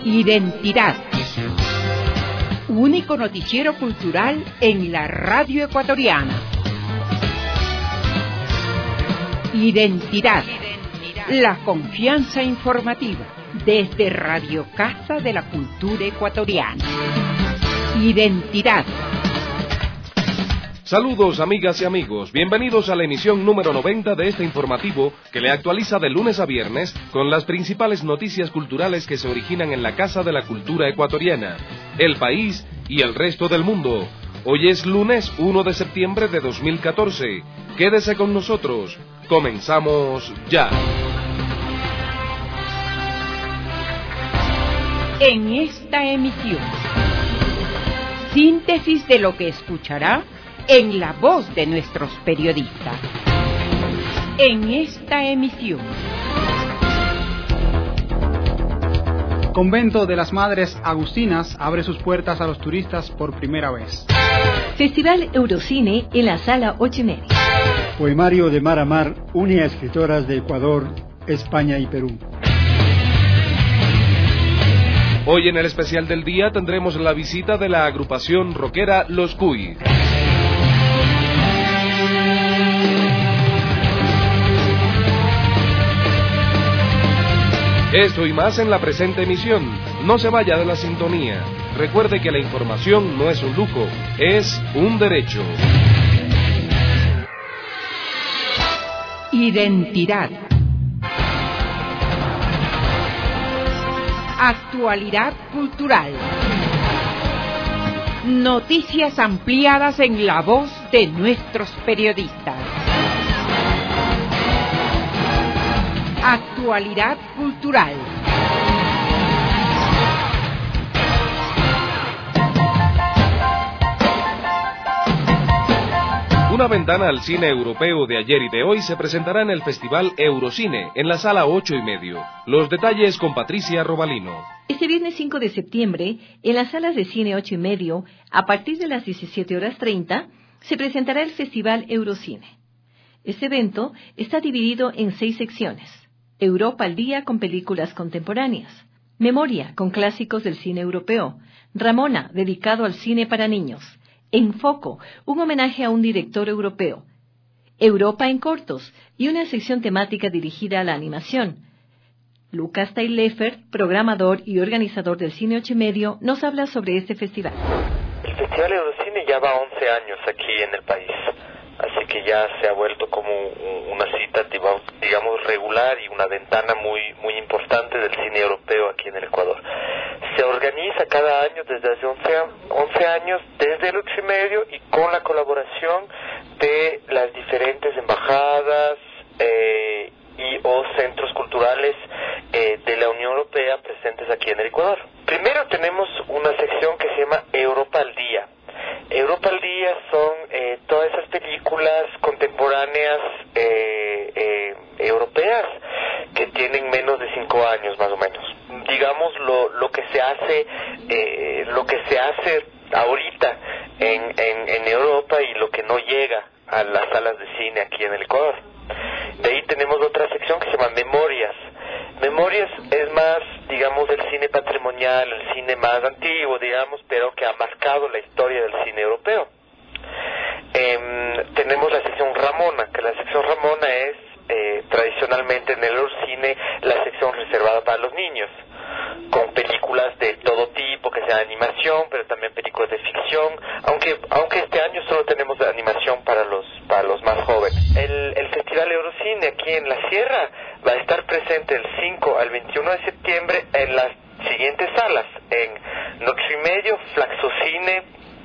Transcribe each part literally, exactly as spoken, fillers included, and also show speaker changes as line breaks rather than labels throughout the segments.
Identidad. Único noticiero cultural en la radio ecuatoriana. Identidad. La confianza informativa desde Radio Casa de la Cultura Ecuatoriana. Identidad.
Saludos amigas y amigos, bienvenidos a la emisión número noventa de este informativo que le actualiza de lunes a viernes con las principales noticias culturales que se originan en la Casa de la Cultura Ecuatoriana, el país y el resto del mundo. Hoy es lunes uno de septiembre de dos mil catorce. Quédese con nosotros. Comenzamos ya.
En esta emisión, síntesis de lo que escuchará en la voz de nuestros periodistas. En esta emisión,
Convento de las Madres Agustinas abre sus puertas a los turistas por primera vez.
Festival Eurocine en la Sala ocho y media.
Poemario de Mar a Mar une a escritoras de Ecuador, España y Perú.
Hoy en el especial del día tendremos la visita de la agrupación rockera Los Cuy. Esto y más en la presente emisión. No se vaya de la sintonía. Recuerde que la información no es un lujo, es un derecho.
Identidad. Actualidad cultural. Noticias ampliadas en la voz de nuestros periodistas. Actualidad cultural.
Una ventana al cine europeo de ayer y de hoy se presentará en el Festival Eurocine, en la Sala ocho y medio. Los detalles con Patricia Robalino.
Este viernes cinco de septiembre, en las salas de cine ocho y medio, a partir de las diecisiete horas treinta, se presentará el Festival Eurocine. Este evento está dividido en seis secciones. Europa al día con películas contemporáneas. Memoria con clásicos del cine europeo. Ramona, dedicado al cine para niños. En Foco, un homenaje a un director europeo. Europa en cortos y una sección temática dirigida a la animación. Lucas Taillefer, programador y organizador del Cine ocho y medio, nos habla sobre este festival.
El Festival Eurocine ya va once años aquí en el país, así que ya se ha vuelto como una cita, digamos, regular y una ventana muy muy importante del cine europeo aquí en el Ecuador. Se organiza cada año desde hace once años, desde el ocho y medio, y con la colaboración de las diferentes embajadas eh, y o centros culturales eh, de la Unión Europea presentes aquí en el Ecuador. Primero tenemos una sección que se llama Europa al día. Europa al día son eh, todas esas películas contemporáneas eh, eh, europeas que tienen menos de cinco años más o menos. Digamos lo lo que se hace eh, lo que se hace ahorita en, en en Europa y lo que no llega a las salas de cine aquí en el Ecuador. De ahí tenemos otra sección que se llama Memorias. Memorias es más, digamos, el cine patrimonial, el cine más antiguo, digamos, pero que ha marcado la historia del cine europeo. Eh, tenemos la sección Ramona, que la sección Ramona es eh, tradicionalmente en el Eurocine la sección reservada para los niños, con películas de todo tipo, que sea animación, pero también películas de ficción, aunque aunque este año solo tenemos animación para los para los más jóvenes. El, el Festival Eurocine aquí en la Sierra va a estar presente del cinco al veintiuno de septiembre en las siguientes salas, en ocho y medio, Flaxocine,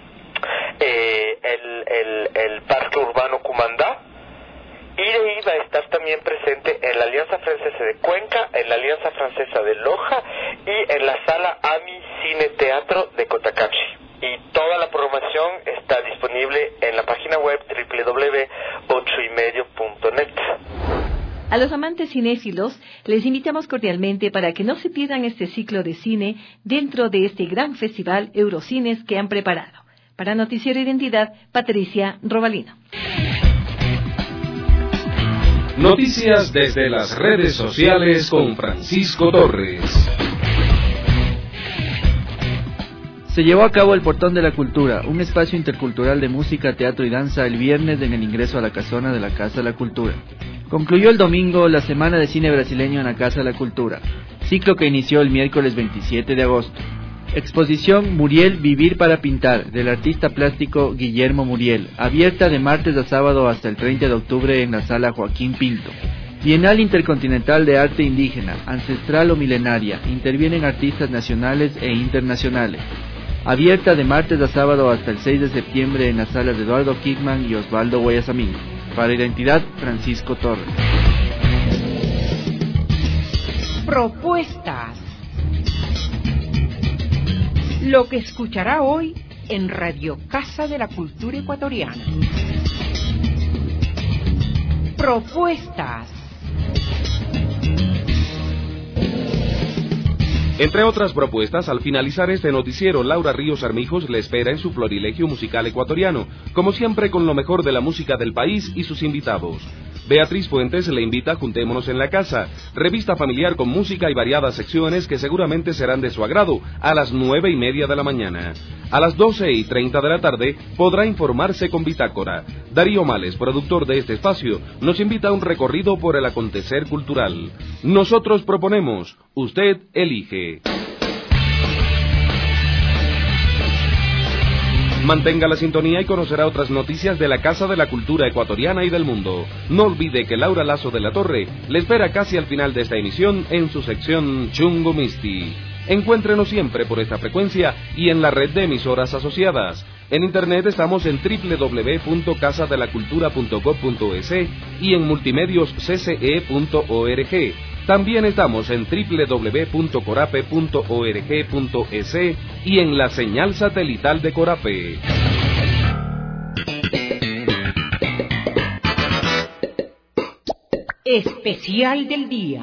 eh, el, el, el Parque Urbano Cumandá, y de ahí va a estar también presente en la Alianza Francesa de Cuenca, en la Alianza Francesa de Loja y en la Sala AMI Cine Teatro de Cotacachi. Y toda la programación está disponible en la página web doble u doble u doble u punto ocho y medio punto net.
A los amantes cinéfilos les invitamos cordialmente para que no se pierdan este ciclo de cine dentro de este gran festival Eurocines que han preparado. Para Noticiero Identidad, Patricia Robalino.
Noticias desde las redes sociales con Francisco Torres.
Se llevó a cabo el Portón de la Cultura, un espacio intercultural de música, teatro y danza el viernes en el ingreso a la casona de la Casa de la Cultura. Concluyó el domingo la Semana de Cine Brasileño en la Casa de la Cultura, ciclo que inició el miércoles veintisiete de agosto. Exposición Muriel Vivir para Pintar, del artista plástico Guillermo Muriel, abierta de martes a sábado hasta el treinta de octubre en la Sala Joaquín Pinto. Bienal Intercontinental de Arte Indígena, Ancestral o Milenaria, intervienen artistas nacionales e internacionales. Abierta de martes a sábado hasta el seis de septiembre en las salas de Eduardo Kickman y Osvaldo Guayasamín. Para Identidad, Francisco Torres.
Propuestas. Lo que escuchará hoy en Radio Casa de la Cultura Ecuatoriana. Propuestas.
Entre otras propuestas, al finalizar este noticiero, Laura Ríos Armijos le espera en su florilegio musical ecuatoriano, como siempre con lo mejor de la música del país y sus invitados. Beatriz Fuentes le invita a Juntémonos en la Casa, revista familiar con música y variadas secciones que seguramente serán de su agrado, a las nueve y media de la mañana. A las doce y treinta de la tarde podrá informarse con Bitácora. Darío Males, productor de este espacio, nos invita a un recorrido por el acontecer cultural. Nosotros proponemos, usted elige. Mantenga la sintonía y conocerá otras noticias de la Casa de la Cultura Ecuatoriana y del mundo. No olvide que Laura Lazo de la Torre le espera casi al final de esta emisión en su sección Chungo Misti. Encuéntrenos siempre por esta frecuencia y en la red de emisoras asociadas. En internet estamos en doble u doble u doble u punto casa de la cultura punto gob punto es y en multimedios c c e punto org. También estamos en doble u doble u doble u punto corape punto org punto es y en la señal satelital de Corape.
Especial del día.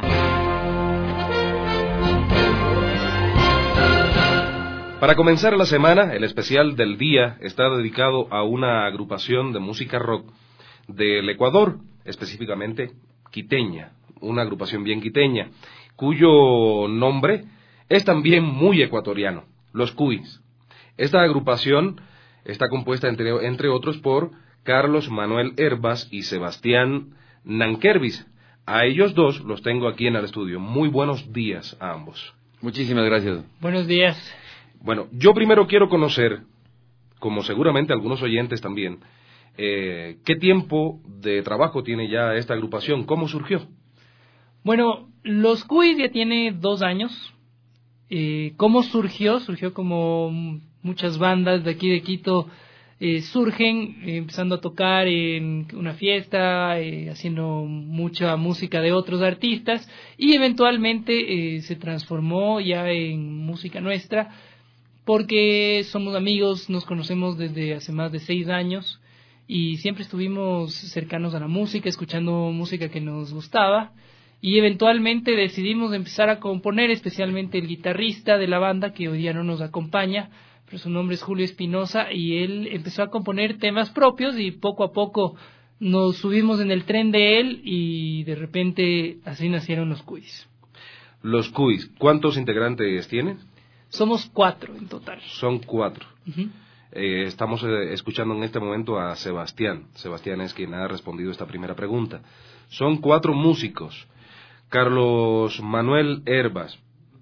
Para comenzar la semana, el especial del día está dedicado a una agrupación de música rock del Ecuador, específicamente quiteña, una agrupación bien quiteña, cuyo nombre es también muy ecuatoriano, Los Cuys. Esta agrupación está compuesta, entre, entre otros, por Carlos Manuel Herbas y Sebastián Nankervis. A ellos dos los tengo aquí en el estudio. Muy buenos días a ambos.
Muchísimas gracias.
Buenos días.
Bueno, yo primero quiero conocer, como seguramente algunos oyentes también, eh, ¿qué tiempo de trabajo tiene ya esta agrupación? ¿Cómo surgió?
Bueno, Los Cuys ya tiene dos años. Eh, ¿Cómo surgió? Surgió como muchas bandas de aquí de Quito eh, surgen, eh, empezando a tocar en una fiesta, eh, haciendo mucha música de otros artistas, y eventualmente eh, se transformó ya en música nuestra, porque somos amigos, nos conocemos desde hace más de seis años, y siempre estuvimos cercanos a la música, escuchando música que nos gustaba, y eventualmente decidimos empezar a componer, especialmente el guitarrista de la banda, que hoy día no nos acompaña, pero su nombre es Julio Espinosa, y él empezó a componer temas propios, y poco a poco nos subimos en el tren de él, y de repente así nacieron Los Cuys.
Los Cuys, ¿cuántos integrantes tienen?
Somos cuatro en total.
Son cuatro.
Uh-huh.
Eh, estamos eh, escuchando en este momento a Sebastián. Sebastián es quien ha respondido esta primera pregunta. Son cuatro músicos. Carlos Manuel Herbas,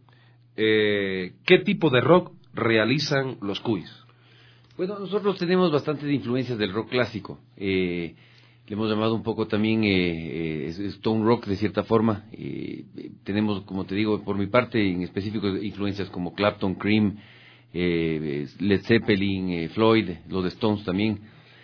eh, ¿qué tipo de rock realizan Los Cuys?
Bueno, nosotros tenemos bastantes influencias del rock clásico. Eh, le hemos llamado un poco también eh, eh, Stone Rock de cierta forma. Eh, tenemos, como te digo, por mi parte, en específico, influencias como Clapton, Cream, eh, Led Zeppelin, eh, Floyd, los Stones también.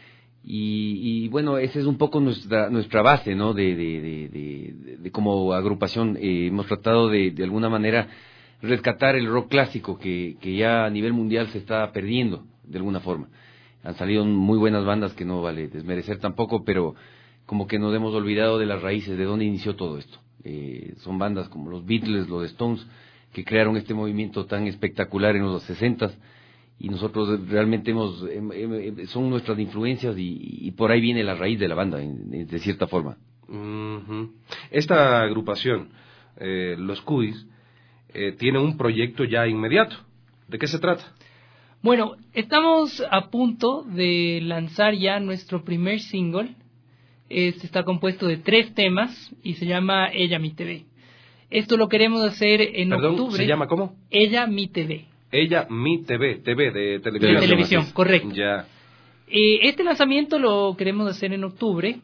Y, y bueno, esa es un poco nuestra nuestra base, ¿no? De, de, de, de, de como agrupación eh, hemos tratado de, de alguna manera rescatar el rock clásico que, que ya a nivel mundial se está perdiendo de alguna forma. Han salido muy buenas bandas que no vale desmerecer tampoco, pero como que nos hemos olvidado de las raíces, de dónde inició todo esto. Eh, son bandas como los Beatles, los Stones, que crearon este movimiento tan espectacular en los sesentas, y nosotros realmente hemos son nuestras influencias, y, y por ahí viene la raíz de la banda, de cierta forma.
Uh-huh. Esta agrupación, eh, Los Cuys, eh, tiene un proyecto ya inmediato. ¿De qué se trata?
Bueno, estamos a punto de lanzar ya nuestro primer single. Este está compuesto de tres temas y se llama Ella Mi T V. Esto lo queremos hacer en
Perdón,
octubre.
¿se llama cómo?
Ella Mi T V.
Ella Mi T V, T V de televisión.
De televisión, correcto.
Ya.
Eh, este lanzamiento lo queremos hacer en octubre.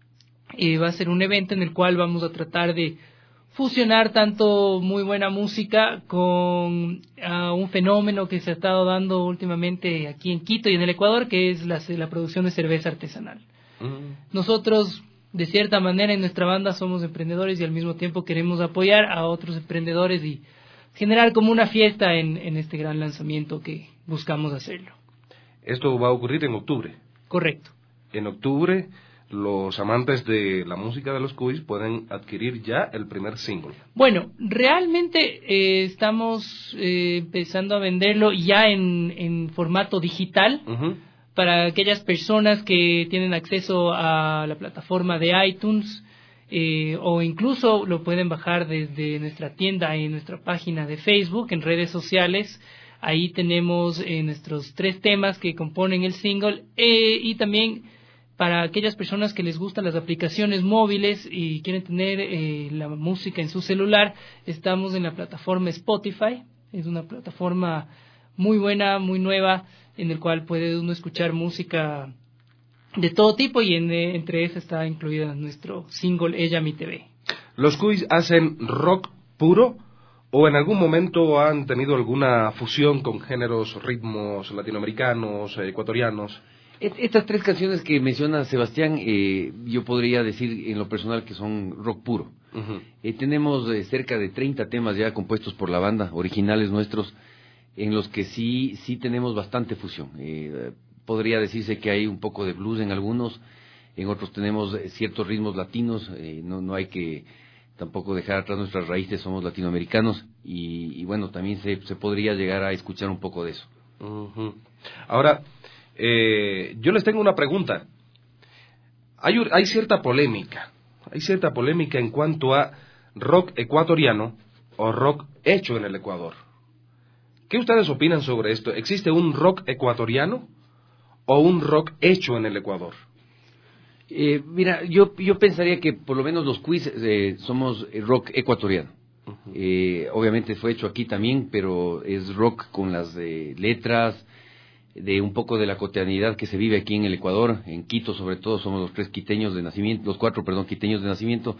Eh, va a ser un evento en el cual vamos a tratar de fusionar tanto muy buena música con uh, un fenómeno que se ha estado dando últimamente aquí en Quito y en el Ecuador, que es la, la producción de cerveza artesanal. Mm. Nosotros, de cierta manera, en nuestra banda somos emprendedores y al mismo tiempo queremos apoyar a otros emprendedores y generar como una fiesta en, en este gran lanzamiento que buscamos hacerlo.
Esto va a ocurrir en octubre.
Correcto.
En octubre, los amantes de la música de los Cuys pueden adquirir ya el primer single.
Bueno, realmente eh, estamos eh, empezando a venderlo ya en, en formato digital. Uh-huh. Para aquellas personas que tienen acceso a la plataforma de iTunes, eh, o incluso lo pueden bajar desde nuestra tienda en nuestra página de Facebook, en redes sociales. Ahí tenemos eh, nuestros tres temas que componen el single, eh, y también para aquellas personas que les gustan las aplicaciones móviles y quieren tener eh, la música en su celular, estamos en la plataforma Spotify. Es una plataforma muy buena, muy nueva, en el cual puede uno escuchar música de todo tipo y en, eh, entre esas está incluida nuestro single Ella Mi T V.
¿Los Cuys hacen rock puro o en algún momento han tenido alguna fusión con géneros, ritmos latinoamericanos, eh, ecuatorianos?
Estas tres canciones que menciona Sebastián, eh, yo podría decir en lo personal que son rock puro. Uh-huh. Eh, tenemos eh, cerca de treinta temas ya compuestos por la banda, originales nuestros, en los que sí sí tenemos bastante fusión. Eh, podría decirse que hay un poco de blues en algunos, en otros tenemos ciertos ritmos latinos, eh, no, no hay que tampoco dejar atrás nuestras raíces, somos latinoamericanos, y, y bueno, también se, se podría llegar a escuchar un poco de eso.
Uh-huh. Ahora, eh, yo les tengo una pregunta. Hay, hay cierta polémica, hay cierta polémica en cuanto a rock ecuatoriano o rock hecho en el Ecuador. ¿Qué ustedes opinan sobre esto? ¿Existe un rock ecuatoriano o un rock hecho en el Ecuador?
Eh, mira, yo yo pensaría que por lo menos los Cuys eh, somos rock ecuatoriano. Uh-huh. Eh, obviamente fue hecho aquí también, pero es rock con las eh, letras, de un poco de la cotidianidad que se vive aquí en el Ecuador, en Quito sobre todo, somos los tres quiteños de nacimiento, los cuatro, perdón, quiteños de nacimiento,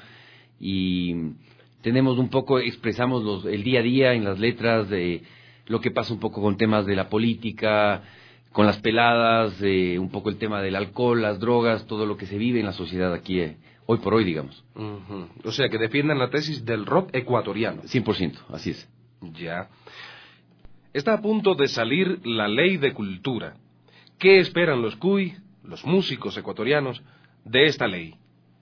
y tenemos un poco, expresamos los, el día a día en las letras de lo que pasa un poco con temas de la política, con las peladas, eh, un poco el tema del alcohol, las drogas, todo lo que se vive en la sociedad aquí, eh, hoy por hoy, digamos.
Uh-huh. O sea, que defienden la tesis del rock ecuatoriano.
cien por ciento, así es.
Ya. Está a punto de salir la ley de cultura. ¿Qué esperan los Cuy, los músicos ecuatorianos, de esta ley?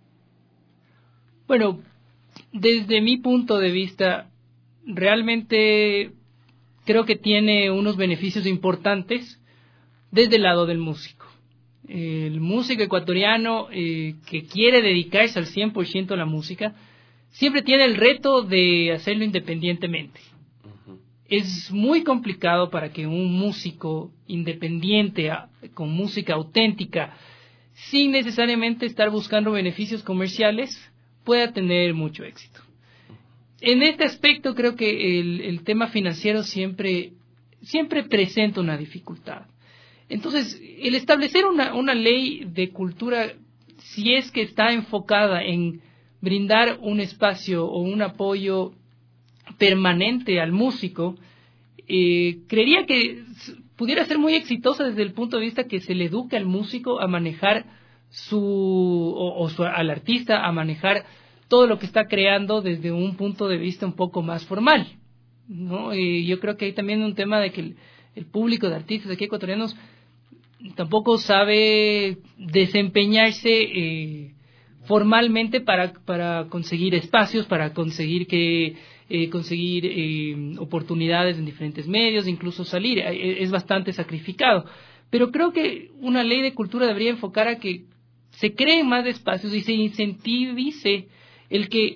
Bueno, desde mi punto de vista, realmente creo que tiene unos beneficios importantes desde el lado del músico. El músico ecuatoriano eh, que quiere dedicarse al cien por ciento a la música, siempre tiene el reto de hacerlo independientemente. Es muy complicado para que un músico independiente, con música auténtica, sin necesariamente estar buscando beneficios comerciales, pueda tener mucho éxito. En este aspecto creo que el, el tema financiero siempre, siempre presenta una dificultad. Entonces, el establecer una, una ley de cultura, si es que está enfocada en brindar un espacio o un apoyo permanente al músico, eh, creería que pudiera ser muy exitosa desde el punto de vista que se le eduque al músico a manejar su, o, o su, al artista a manejar todo lo que está creando desde un punto de vista un poco más formal, ¿no? Y yo creo que hay también un tema de que el, el público de artistas aquí ecuatorianos tampoco sabe desempeñarse eh, formalmente para, para conseguir espacios, para conseguir que eh, conseguir eh, oportunidades en diferentes medios, incluso salir, eh, es bastante sacrificado. Pero creo que una ley de cultura debería enfocar a que se creen más espacios y se incentivice el que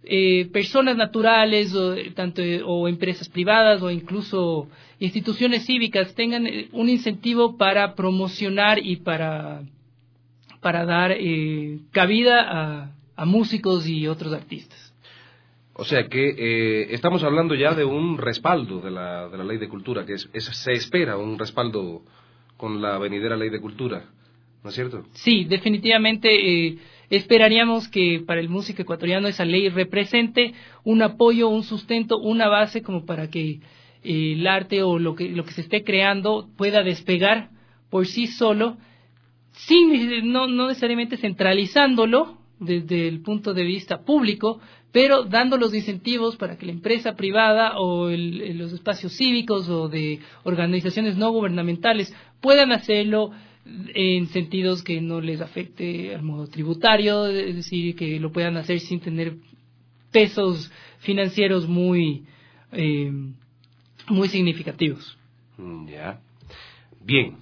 eh, personas naturales o, tanto, o empresas privadas o incluso instituciones cívicas tengan un incentivo para promocionar y para, para dar eh, cabida a, a músicos y otros artistas.
O sea que eh, estamos hablando ya de un respaldo de la, de la Ley de Cultura, que es, es, se espera un respaldo con la venidera Ley de Cultura, ¿no es cierto?
Sí, definitivamente eh, esperaríamos que para el músico ecuatoriano esa ley represente un apoyo, un sustento, una base como para que eh, el arte o lo que, lo que se esté creando pueda despegar por sí solo, sin, no, no necesariamente centralizándolo desde el punto de vista público, pero dando los incentivos para que la empresa privada o el, los espacios cívicos o de organizaciones no gubernamentales puedan hacerlo en sentidos que no les afecte al modo tributario, es decir, que lo puedan hacer sin tener pesos financieros muy, eh, muy significativos.
Ya. Bien.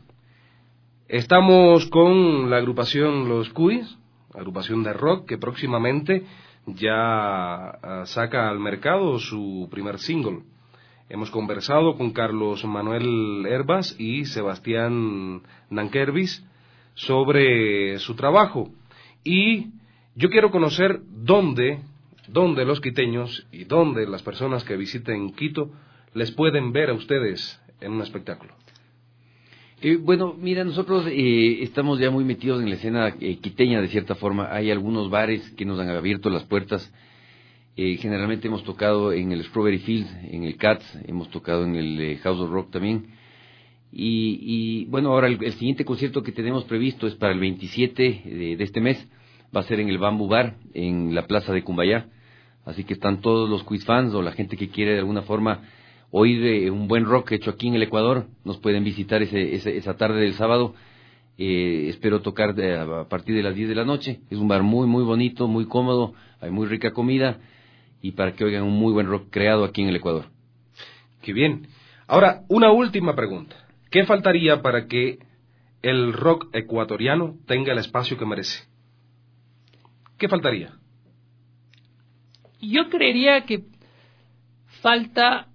Estamos con la agrupación Los Cuys, agrupación de rock que próximamente ya uh, saca al mercado su primer single. Hemos conversado con Carlos Manuel Herbas y Sebastián Nankervis sobre su trabajo. Y yo quiero conocer dónde, dónde los quiteños y dónde las personas que visiten Quito les pueden ver a ustedes en un espectáculo.
Eh, bueno, mira, nosotros eh, estamos ya muy metidos en la escena eh, quiteña de cierta forma. Hay algunos bares que nos han abierto las puertas. Eh, generalmente hemos tocado en el Strawberry Fields, en el Cats, hemos tocado en el eh, House of Rock también. Y, y bueno, ahora el, el siguiente concierto que tenemos previsto es para el veintisiete de, de este mes. Va a ser en el Bamboo Bar, en la plaza de Cumbayá. Así que están todos los quiz fans o la gente que quiere de alguna forma oír eh, un buen rock hecho aquí en el Ecuador, nos pueden visitar ese, ese, esa tarde del sábado. Eh, espero tocar de, a partir de las diez de la noche. Es un bar muy, muy bonito, muy cómodo, hay muy rica comida y para que oigan un muy buen rock creado aquí en el Ecuador.
Qué bien. Ahora, una última pregunta. ¿Qué faltaría para que el rock ecuatoriano tenga el espacio que merece? ¿Qué faltaría?
Yo creería que falta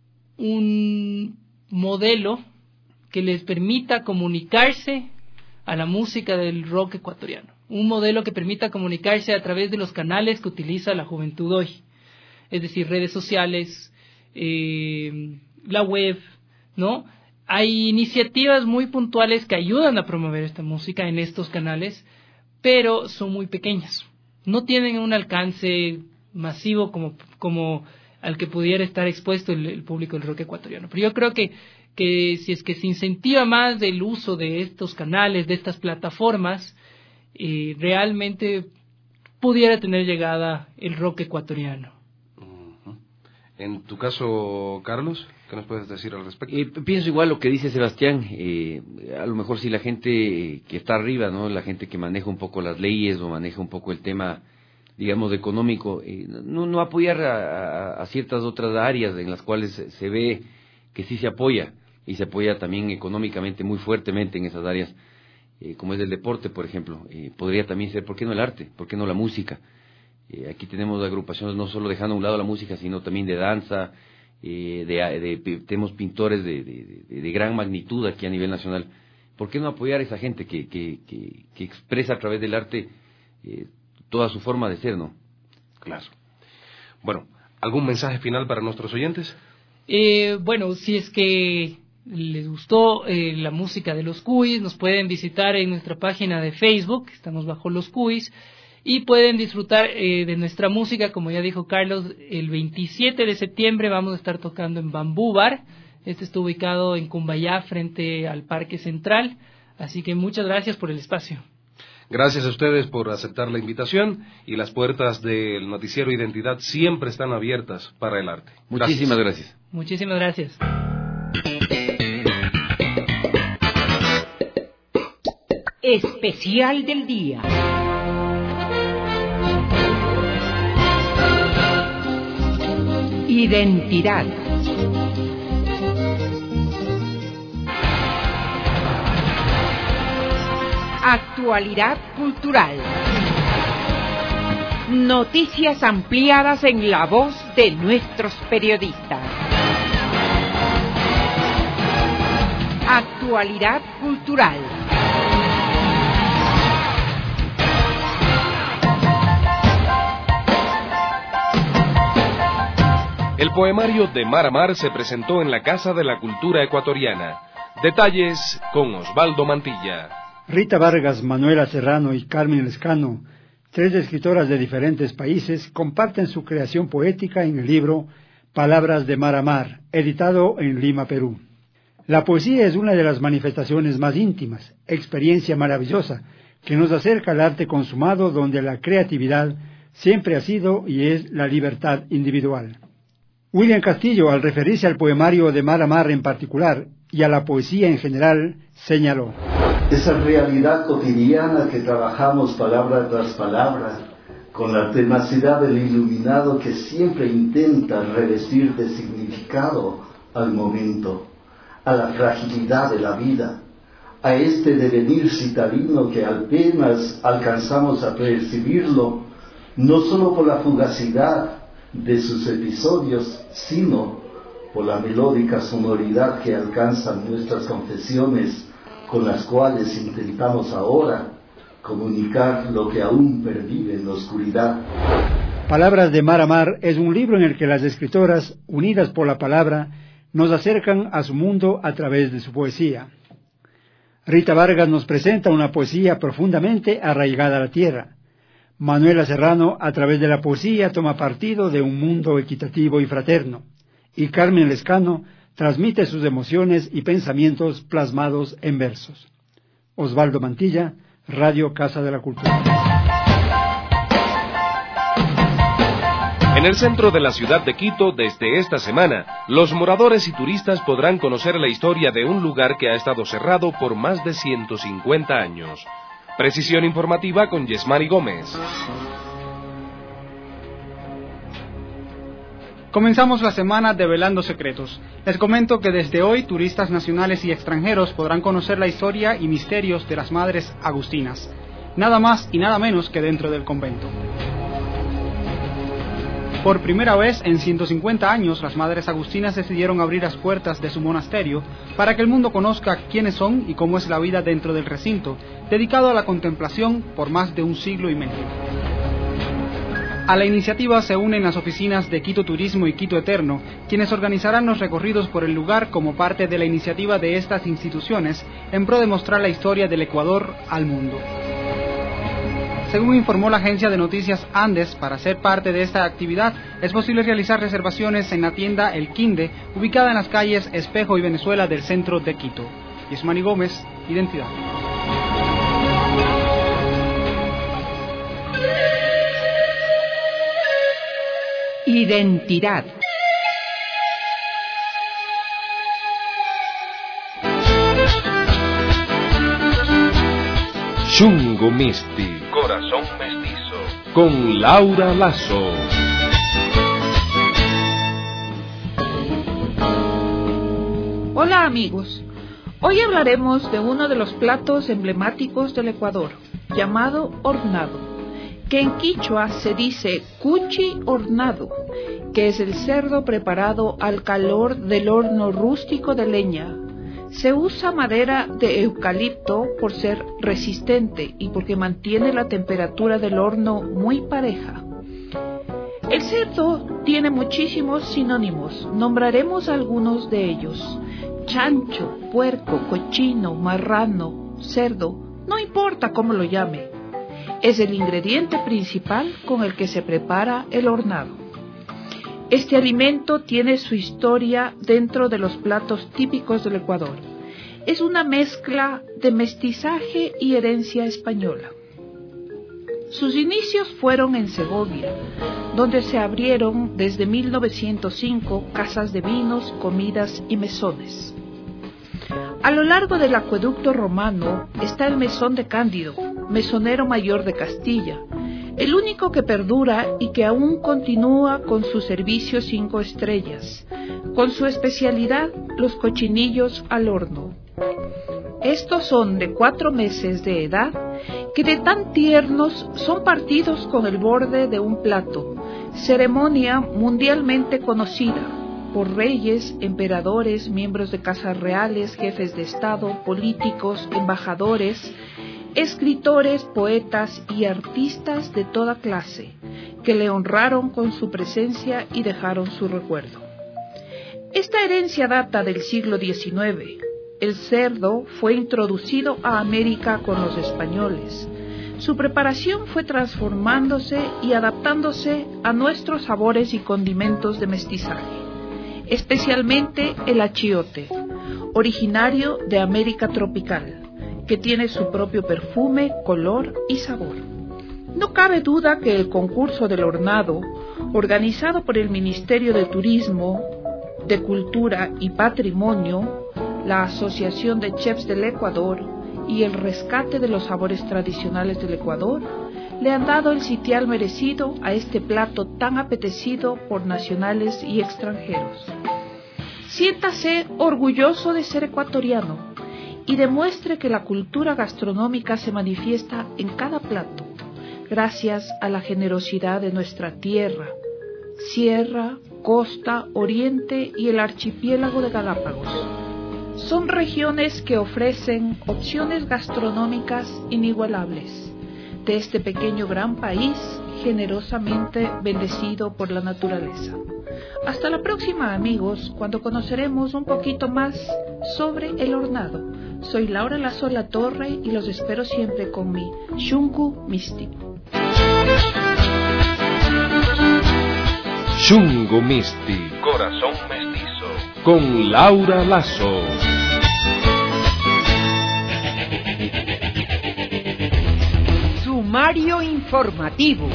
un modelo que les permita comunicarse a la música del rock ecuatoriano. Un modelo que permita comunicarse a través de los canales que utiliza la juventud hoy. Es decir, redes sociales, eh, la web, ¿no? Hay iniciativas muy puntuales que ayudan a promover esta música en estos canales, pero son muy pequeñas. No tienen un alcance masivo como, como al que pudiera estar expuesto el, el público del rock ecuatoriano. Pero yo creo que, que si es que se incentiva más el uso de estos canales, de estas plataformas, eh, realmente pudiera tener llegada el rock ecuatoriano.
En tu caso, Carlos, ¿qué nos puedes decir al respecto?
Eh, pienso igual lo que dice Sebastián. Eh, a lo mejor si la gente que está arriba, ¿no? La gente que maneja un poco las leyes o maneja un poco el tema, digamos, económico, eh, no, no apoyar a, a, a ciertas otras áreas en las cuales se ve que sí se apoya, y se apoya también económicamente muy fuertemente en esas áreas, eh, como es el deporte, por ejemplo. Eh, podría también ser, ¿por qué no el arte? ¿Por qué no la música? Eh, aquí tenemos agrupaciones no solo dejando a un lado la música, sino también de danza, eh, de, de, de, tenemos pintores de, de, de, de gran magnitud aquí a nivel nacional. ¿Por qué no apoyar a esa gente que, que, que, que expresa a través del arte eh, toda su forma de ser, ¿no?
Claro. Bueno, ¿algún mensaje final para nuestros oyentes?
Eh, bueno, si es que les gustó eh, la música de Los Cuys, nos pueden visitar en nuestra página de Facebook, estamos bajo Los Cuys, y pueden disfrutar eh, de nuestra música, como ya dijo Carlos, el veintisiete de septiembre vamos a estar tocando en Bamboo Bar. Este está ubicado en Cumbayá, frente al Parque Central, así que muchas gracias por el espacio.
Gracias a ustedes por aceptar la invitación, y las puertas del noticiero Identidad siempre están abiertas para el arte.
Muchísimas gracias. gracias.
Muchísimas gracias.
Especial del día. Identidad. Actualidad cultural. Noticias ampliadas en la voz de nuestros periodistas. Actualidad cultural.
El poemario de Mar a Mar se presentó en la Casa de la Cultura Ecuatoriana. Detalles con Osvaldo Mantilla.
Rita Vargas, Manuela Serrano y Carmen Lescano, tres escritoras de diferentes países, comparten su creación poética en el libro Palabras de Mar a Mar, editado en Lima, Perú. La poesía es una de las manifestaciones más íntimas, experiencia maravillosa, que nos acerca al arte consumado donde la creatividad siempre ha sido y es la libertad individual. William Castillo, al referirse al poemario de Mar a Mar en particular y a la poesía en general, señaló:
esa realidad cotidiana que trabajamos palabra tras palabra, con la tenacidad del iluminado que siempre intenta revestir de significado al momento, a la fragilidad de la vida, a este devenir citadino que apenas alcanzamos a percibirlo, no solo por la fugacidad de sus episodios, sino por la melódica sonoridad que alcanzan nuestras confesiones, con las cuales intentamos ahora comunicar lo que aún pervive en la oscuridad.
Palabras de Mar a Mar es un libro en el que las escritoras, unidas por la palabra, nos acercan a su mundo a través de su poesía. Rita Vargas nos presenta una poesía profundamente arraigada a la tierra. Manuela Serrano, a través de la poesía, toma partido de un mundo equitativo y fraterno. Y Carmen Lescano transmite sus emociones y pensamientos plasmados en versos. Osvaldo Mantilla, Radio Casa de la Cultura.
En el centro de la ciudad de Quito, desde esta semana, los moradores y turistas podrán conocer la historia de un lugar que ha estado cerrado por más de ciento cincuenta años. Precisión informativa con Yesmari Gómez.
Comenzamos la semana develando secretos. Les comento que desde hoy turistas nacionales y extranjeros podrán conocer la historia y misterios de las Madres Agustinas, nada más y nada menos que dentro del convento. Por primera vez en ciento cincuenta años, las Madres Agustinas decidieron abrir las puertas de su monasterio para que el mundo conozca quiénes son y cómo es la vida dentro del recinto, dedicado a la contemplación por más de un siglo y medio. A la iniciativa se unen las oficinas de Quito Turismo y Quito Eterno, quienes organizarán los recorridos por el lugar como parte de la iniciativa de estas instituciones en pro de mostrar la historia del Ecuador al mundo. Según informó la agencia de noticias Andes, para ser parte de esta actividad es posible realizar reservaciones en la tienda El Quinde, ubicada en las calles Espejo y Venezuela del centro de Quito. Yesmani Gómez, Identidad.
Identidad.
Chungo Misti, Corazón Mestizo, con Laura Lazo.
Hola amigos, hoy hablaremos de uno de los platos emblemáticos del Ecuador, llamado hornado, que en quichua se dice cuchi hornado, que es el cerdo preparado al calor del horno rústico de leña. Se usa madera de eucalipto por ser resistente y porque mantiene la temperatura del horno muy pareja. El cerdo tiene muchísimos sinónimos, nombraremos algunos de ellos: chancho, puerco, cochino, marrano, cerdo, no importa cómo lo llame. Es el ingrediente principal con el que se prepara el hornado. Este alimento tiene su historia dentro de los platos típicos del Ecuador. Es una mezcla de mestizaje y herencia española. Sus inicios fueron en Segovia, donde se abrieron desde mil novecientos cinco casas de vinos, comidas y mesones. A lo largo del acueducto romano está el mesón de Cándido, mesonero mayor de Castilla, el único que perdura y que aún continúa con su servicio cinco estrellas, con su especialidad los cochinillos al horno. Estos son de cuatro meses de edad que de tan tiernos son partidos con el borde de un plato, ceremonia mundialmente conocida por reyes, emperadores, miembros de casas reales, jefes de Estado, políticos, embajadores, escritores, poetas y artistas de toda clase, que le honraron con su presencia y dejaron su recuerdo. Esta herencia data del siglo diecinueve. El cerdo fue introducido a América con los españoles. Su preparación fue transformándose y adaptándose a nuestros sabores y condimentos de mestizaje, especialmente el achiote, originario de América tropical, que tiene su propio perfume, color y sabor. No cabe duda que el concurso del hornado, organizado por el Ministerio de Turismo, de Cultura y Patrimonio, la Asociación de Chefs del Ecuador y el Rescate de los Sabores Tradicionales del Ecuador, le han dado el sitial merecido a este plato tan apetecido por nacionales y extranjeros. Siéntase orgulloso de ser ecuatoriano y demuestre que la cultura gastronómica se manifiesta en cada plato, gracias a la generosidad de nuestra tierra, sierra, costa, oriente y el archipiélago de Galápagos. Son regiones que ofrecen opciones gastronómicas inigualables de este pequeño gran país generosamente bendecido por la naturaleza. Hasta la próxima, amigos, cuando conoceremos un poquito más sobre el hornado. Soy Laura Lazola Torre y los espero siempre con mi Shungu Misti.
Shungu Misti,
Corazón Mestizo,
con Laura Lazo.
Sumario informativo.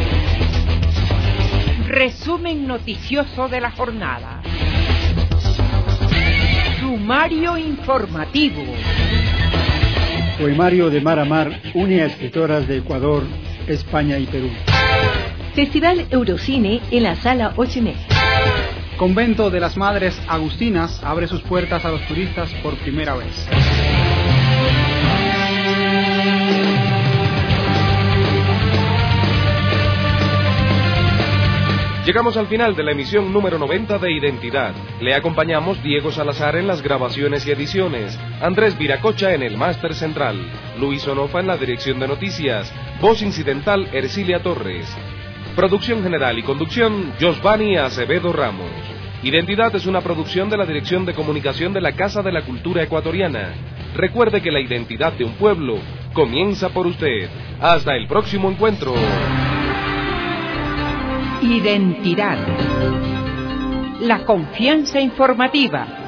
Resumen noticioso de la jornada. Sumario informativo.
Poemario de Mar a Mar une a escritoras de Ecuador, España y Perú.
Festival Eurocine en la Sala ocho y media.
Convento de las Madres Agustinas abre sus puertas a los turistas por primera vez.
Llegamos al final de la emisión número noventa de Identidad. Le acompañamos Diego Salazar en las grabaciones y ediciones, Andrés Viracocha en el máster central, Luis Onofa en la dirección de noticias, voz incidental Ercilia Torres. Producción general y conducción, Josvani Acevedo Ramos. Identidad es una producción de la Dirección de Comunicación de la Casa de la Cultura Ecuatoriana. Recuerde que la identidad de un pueblo comienza por usted. Hasta el próximo encuentro.
Identidad. La confianza informativa.